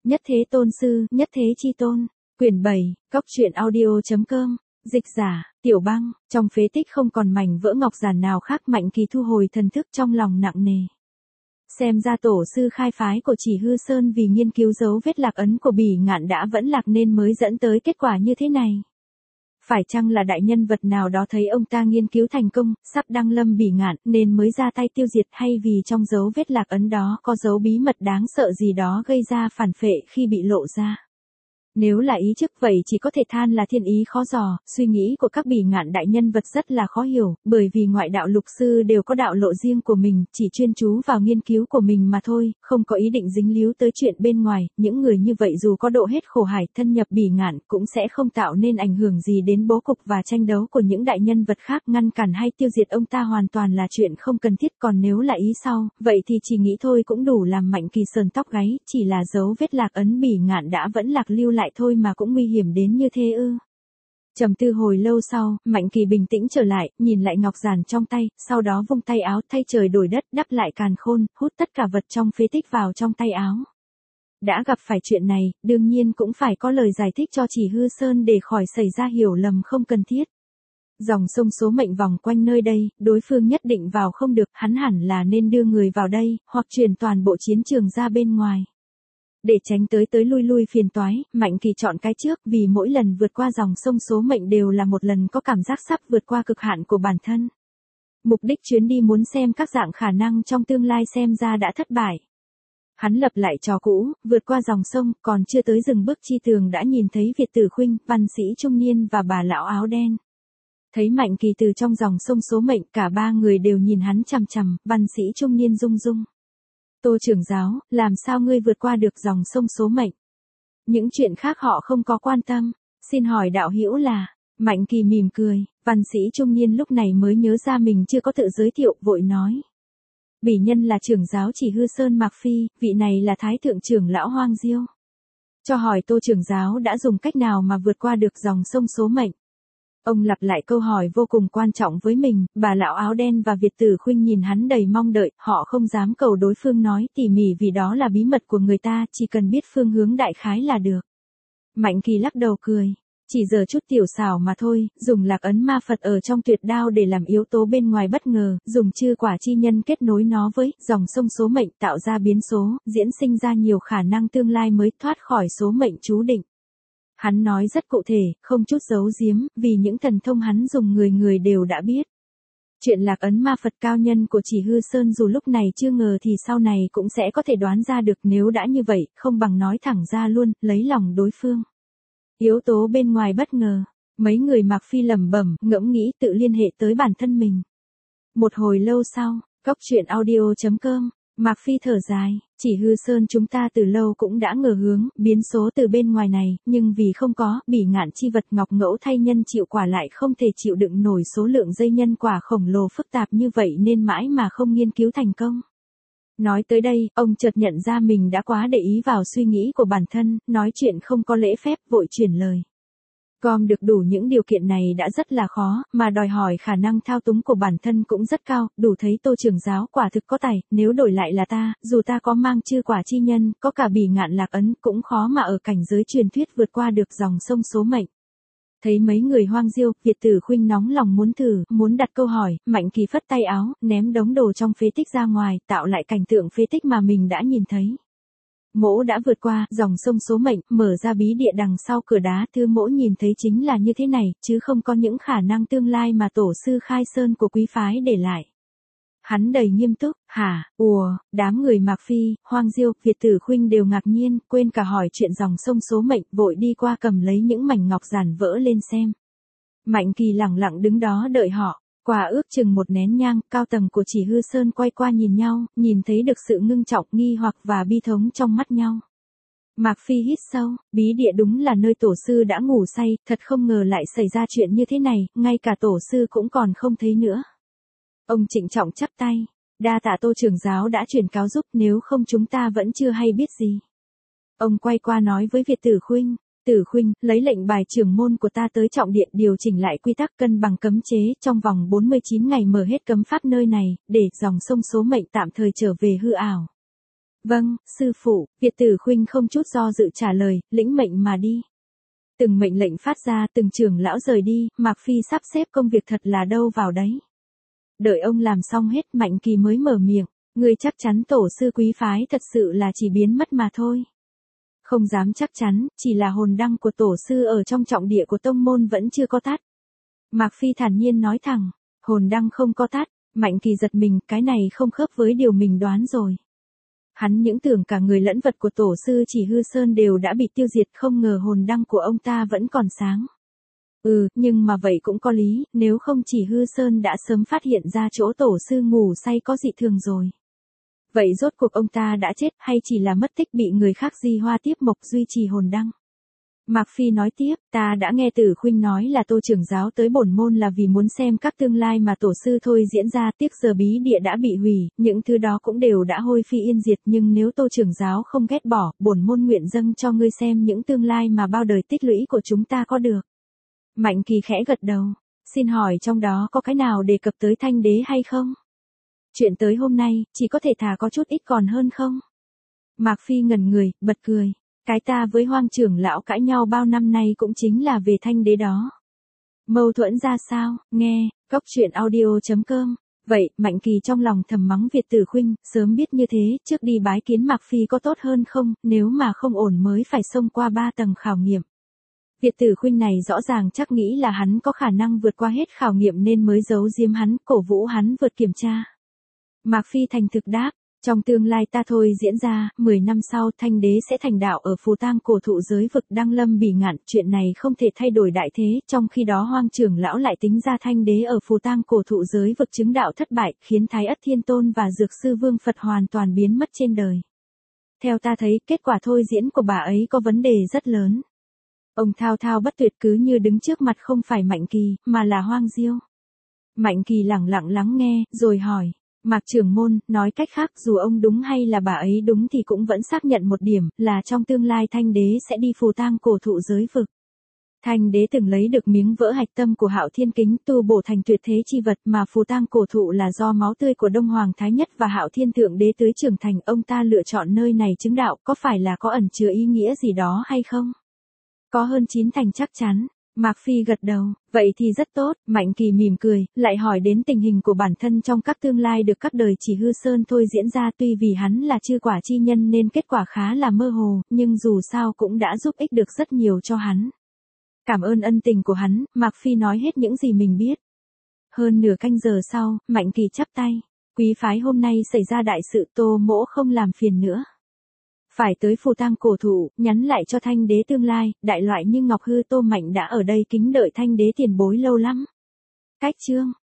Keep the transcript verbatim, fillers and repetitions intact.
Nhất Thế Tôn Sư, Nhất Thế Chi Tôn. Quyển bảy, Cóc truyện audio.com. Dịch giả, Tiểu Băng. Trong phế tích không còn mảnh vỡ ngọc giản nào khác, Mạnh Kỳ thu hồi thần thức, trong lòng nặng nề. Xem ra tổ sư khai phái của Chỉ Hư Sơn vì nghiên cứu dấu vết lạc ấn của Bỉ Ngạn đã vẫn lạc nên mới dẫn tới kết quả như thế này. Phải chăng là đại nhân vật nào đó thấy ông ta nghiên cứu thành công, sắp đăng lâm Bỉ Ngạn nên mới ra tay tiêu diệt, hay vì trong dấu vết lạc ấn đó có dấu bí mật đáng sợ gì đó gây ra phản phệ khi bị lộ ra? Nếu là ý trước vậy chỉ có thể than là thiên ý khó dò, suy nghĩ của các Bỉ Ngạn đại nhân vật rất là khó hiểu, bởi vì ngoại đạo lục sư đều có đạo lộ riêng của mình, chỉ chuyên chú vào nghiên cứu của mình mà thôi, không có ý định dính líu tới chuyện bên ngoài. Những người như vậy dù có độ hết khổ hải thân nhập Bỉ Ngạn cũng sẽ không tạo nên ảnh hưởng gì đến bố cục và tranh đấu của những đại nhân vật khác, ngăn cản hay tiêu diệt ông ta hoàn toàn là chuyện không cần thiết. Còn nếu là ý sau, vậy thì chỉ nghĩ thôi cũng đủ làm Mạnh Kỳ sờn tóc gáy, chỉ là dấu vết lạc ấn Bỉ Ngạn đã vẫn lạc lưu lại thôi mà cũng nguy hiểm đến như thế ư? Trầm tư hồi lâu sau, Mạnh Kỳ bình tĩnh trở lại, nhìn lại ngọc giản trong tay, sau đó vung tay áo thay trời đổi đất, đắp lại càn khôn, hút tất cả vật trong phế tích vào trong tay áo. Đã gặp phải chuyện này, đương nhiên cũng phải có lời giải thích cho Chỉ Hư Sơn để khỏi xảy ra hiểu lầm không cần thiết. Dòng sông số mệnh vòng quanh nơi đây, đối phương nhất định vào không được, hắn hẳn là nên đưa người vào đây, hoặc chuyển toàn bộ chiến trường ra bên ngoài. Để tránh tới tới lui lui phiền toái, Mạnh Kỳ chọn cái trước, vì mỗi lần vượt qua dòng sông số mệnh đều là một lần có cảm giác sắp vượt qua cực hạn của bản thân. Mục đích chuyến đi muốn xem các dạng khả năng trong tương lai xem ra đã thất bại. Hắn lập lại trò cũ, vượt qua dòng sông, còn chưa tới dừng bước chi tường đã nhìn thấy Việt Tử Khuynh, văn sĩ trung niên và bà lão áo đen. Thấy Mạnh Kỳ từ trong dòng sông số mệnh, cả ba người đều nhìn hắn chằm chằm, văn sĩ trung niên rung rung. Tô trưởng giáo, làm sao ngươi vượt qua được dòng sông số mệnh? Những chuyện khác họ không có quan tâm, xin hỏi đạo hữu là... Mạnh Kỳ mỉm cười, văn sĩ trung niên lúc này mới nhớ ra mình chưa có tự giới thiệu, vội nói. Bỉ nhân là trưởng giáo Chỉ Hư Sơn Mạc Phi, vị này là Thái thượng trưởng lão Hoang Diêu. Cho hỏi Tô trưởng giáo đã dùng cách nào mà vượt qua được dòng sông số mệnh? Ông lặp lại câu hỏi vô cùng quan trọng với mình, bà lão áo đen và Việt Tử Khuynh nhìn hắn đầy mong đợi, họ không dám cầu đối phương nói tỉ mỉ vì đó là bí mật của người ta, chỉ cần biết phương hướng đại khái là được. Mạnh Kỳ lắc đầu cười, chỉ giờ chút tiểu xảo mà thôi, dùng lạc ấn ma Phật ở trong tuyệt đao để làm yếu tố bên ngoài bất ngờ, dùng chư quả chi nhân kết nối nó với dòng sông số mệnh tạo ra biến số, diễn sinh ra nhiều khả năng tương lai mới thoát khỏi số mệnh chú định. Hắn nói rất cụ thể, không chút giấu giếm, vì những thần thông hắn dùng người người đều đã biết. Chuyện lạc ấn ma Phật cao nhân của Chỉ Hư Sơn dù lúc này chưa ngờ thì sau này cũng sẽ có thể đoán ra được, nếu đã như vậy, không bằng nói thẳng ra luôn, lấy lòng đối phương. Yếu tố bên ngoài bất ngờ, mấy người Mạc Phi lẩm bẩm, ngẫm nghĩ tự liên hệ tới bản thân mình. Một hồi lâu sau, Cóc truyện audio.com. Mạc Phi thở dài, Chỉ Hư Sơn chúng ta từ lâu cũng đã ngờ hướng, biến số từ bên ngoài này, nhưng vì không có, Bỉ Ngạn chi vật ngọc ngẫu thay nhân chịu quả lại không thể chịu đựng nổi số lượng dây nhân quả khổng lồ phức tạp như vậy nên mãi mà không nghiên cứu thành công. Nói tới đây, ông chợt nhận ra mình đã quá để ý vào suy nghĩ của bản thân, nói chuyện không có lễ phép, vội chuyển lời. Gom được đủ những điều kiện này đã rất là khó, mà đòi hỏi khả năng thao túng của bản thân cũng rất cao, đủ thấy Tô trưởng giáo quả thực có tài, nếu đổi lại là ta, dù ta có mang chư quả chi nhân, có cả Bỉ Ngạn lạc ấn, cũng khó mà ở cảnh giới truyền thuyết vượt qua được dòng sông số mệnh. Thấy mấy người Hoang Diêu, Việt Tử Khuynh nóng lòng muốn thử, muốn đặt câu hỏi, Mạnh Kỳ phất tay áo, ném đống đồ trong phế tích ra ngoài, tạo lại cảnh tượng phế tích mà mình đã nhìn thấy. Mỗ đã vượt qua dòng sông số mệnh, mở ra bí địa đằng sau cửa đá, thứ mỗ nhìn thấy chính là như thế này, chứ không có những khả năng tương lai mà tổ sư khai sơn của quý phái để lại. Hắn đầy nghiêm túc, hả, ùa, đám người Mạc Phi, Hoang Diêu, Việt Tử Khuynh đều ngạc nhiên, quên cả hỏi chuyện dòng sông số mệnh, vội đi qua cầm lấy những mảnh ngọc giản vỡ lên xem. Mạnh Kỳ lẳng lặng đứng đó đợi họ. Qua ước chừng một nén nhang, cao tầng của Chỉ Hư Sơn quay qua nhìn nhau, nhìn thấy được sự ngưng trọng, nghi hoặc và bi thống trong mắt nhau. Mạc Phi hít sâu, bí địa đúng là nơi tổ sư đã ngủ say, thật không ngờ lại xảy ra chuyện như thế này, ngay cả tổ sư cũng còn không thấy nữa. Ông trịnh trọng chắp tay, đa tạ Tô trưởng giáo đã truyền cáo giúp, nếu không chúng ta vẫn chưa hay biết gì. Ông quay qua nói với Việt Tử Khuynh. Tử Khuynh, lấy lệnh bài trưởng môn của ta tới trọng điện điều chỉnh lại quy tắc cân bằng cấm chế, trong vòng bốn mươi chín ngày mở hết cấm pháp nơi này, để dòng sông số mệnh tạm thời trở về hư ảo. Vâng, sư phụ, Việt Tử Khuynh không chút do dự trả lời, lĩnh mệnh mà đi. Từng mệnh lệnh phát ra, từng trưởng lão rời đi, Mạc Phi sắp xếp công việc thật là đâu vào đấy. Đợi ông làm xong hết, Mạnh Kỳ mới mở miệng, người chắc chắn tổ sư quý phái thật sự là chỉ biến mất mà thôi. Không dám chắc chắn, chỉ là hồn đăng của tổ sư ở trong trọng địa của tông môn vẫn chưa có tắt. Mạc Phi thản nhiên nói thẳng, hồn đăng không có tắt. Mạnh Kỳ giật mình, cái này không khớp với điều mình đoán rồi. Hắn những tưởng cả người lẫn vật của tổ sư Chỉ Hư Sơn đều đã bị tiêu diệt, không ngờ hồn đăng của ông ta vẫn còn sáng. Ừ, nhưng mà vậy cũng có lý, nếu không Chỉ Hư Sơn đã sớm phát hiện ra chỗ tổ sư ngủ say có dị thường rồi. Vậy rốt cuộc ông ta đã chết hay chỉ là mất tích bị người khác di hoa tiếp mộc duy trì hồn đăng? Mạc Phi nói tiếp, ta đã nghe Tử Khuynh nói là Tô trưởng giáo tới bổn môn là vì muốn xem các tương lai mà tổ sư thôi diễn ra, tiếc giờ bí địa đã bị hủy, những thứ đó cũng đều đã hôi phi yên diệt, nhưng nếu Tô trưởng giáo không ghét bỏ, bổn môn nguyện dâng cho ngươi xem những tương lai mà bao đời tích lũy của chúng ta có được. Mạnh Kỳ khẽ gật đầu, xin hỏi trong đó có cái nào đề cập tới Thanh Đế hay không? Chuyện tới hôm nay, chỉ có thể thà có chút ít còn hơn không? Mạc Phi ngẩn người, bật cười. Cái ta với Hoang trưởng lão cãi nhau bao năm nay cũng chính là về Thanh Đế đó. Mâu thuẫn ra sao, nghe, cốc truyện audio chấm com. Vậy, Mạnh Kỳ trong lòng thầm mắng Việt Tử Khuynh, sớm biết như thế, trước đi bái kiến Mạc Phi có tốt hơn không, nếu mà không ổn mới phải xông qua ba tầng khảo nghiệm. Việt Tử Khuynh này rõ ràng chắc nghĩ là hắn có khả năng vượt qua hết khảo nghiệm nên mới giấu giếm hắn, cổ vũ hắn vượt kiểm tra. Mạc Phi thành thực đáp. Trong tương lai ta thôi diễn ra, mười năm sau Thanh Đế sẽ thành đạo ở phù tang cổ thụ giới vực Đăng Lâm Bỉ Ngạn, chuyện này không thể thay đổi đại thế, trong khi đó Hoang trưởng lão lại tính ra Thanh Đế ở phù tang cổ thụ giới vực chứng đạo thất bại, khiến Thái Ất Thiên Tôn và Dược Sư Vương Phật hoàn toàn biến mất trên đời. Theo ta thấy, kết quả thôi diễn của bà ấy có vấn đề rất lớn. Ông thao thao bất tuyệt cứ như đứng trước mặt không phải Mạnh Kỳ, mà là Hoang Diêu. Mạnh Kỳ lặng lặng lắng nghe, rồi hỏi. Mạc trưởng môn, nói cách khác dù ông đúng hay là bà ấy đúng thì cũng vẫn xác nhận một điểm, là trong tương lai Thanh Đế sẽ đi phù tang cổ thụ giới vực. Thanh Đế từng lấy được miếng vỡ hạch tâm của Hạo Thiên Kính tu bổ thành tuyệt thế chi vật, mà phù tang cổ thụ là do máu tươi của Đông Hoàng Thái Nhất và Hạo Thiên Thượng Đế tưới trưởng thành, ông ta lựa chọn nơi này chứng đạo, có phải là có ẩn chứa ý nghĩa gì đó hay không? Có hơn chín thành chắc chắn. Mạc Phi gật đầu, vậy thì rất tốt. Mạnh Kỳ mỉm cười, lại hỏi đến tình hình của bản thân trong các tương lai được các đời Chỉ Hư Sơn thôi diễn ra, tuy vì hắn là chư quả chi nhân nên kết quả khá là mơ hồ, nhưng dù sao cũng đã giúp ích được rất nhiều cho hắn. Cảm ơn ân tình của hắn, Mạc Phi nói hết những gì mình biết. Hơn nửa canh giờ sau, Mạnh Kỳ chắp tay, quý phái hôm nay xảy ra đại sự, Tô mỗ không làm phiền nữa. Phải tới phù tang cổ thụ, nhắn lại cho Thanh Đế tương lai, đại loại như Ngọc Hư Tô Mạnh đã ở đây kính đợi Thanh Đế tiền bối lâu lắm. Cách chương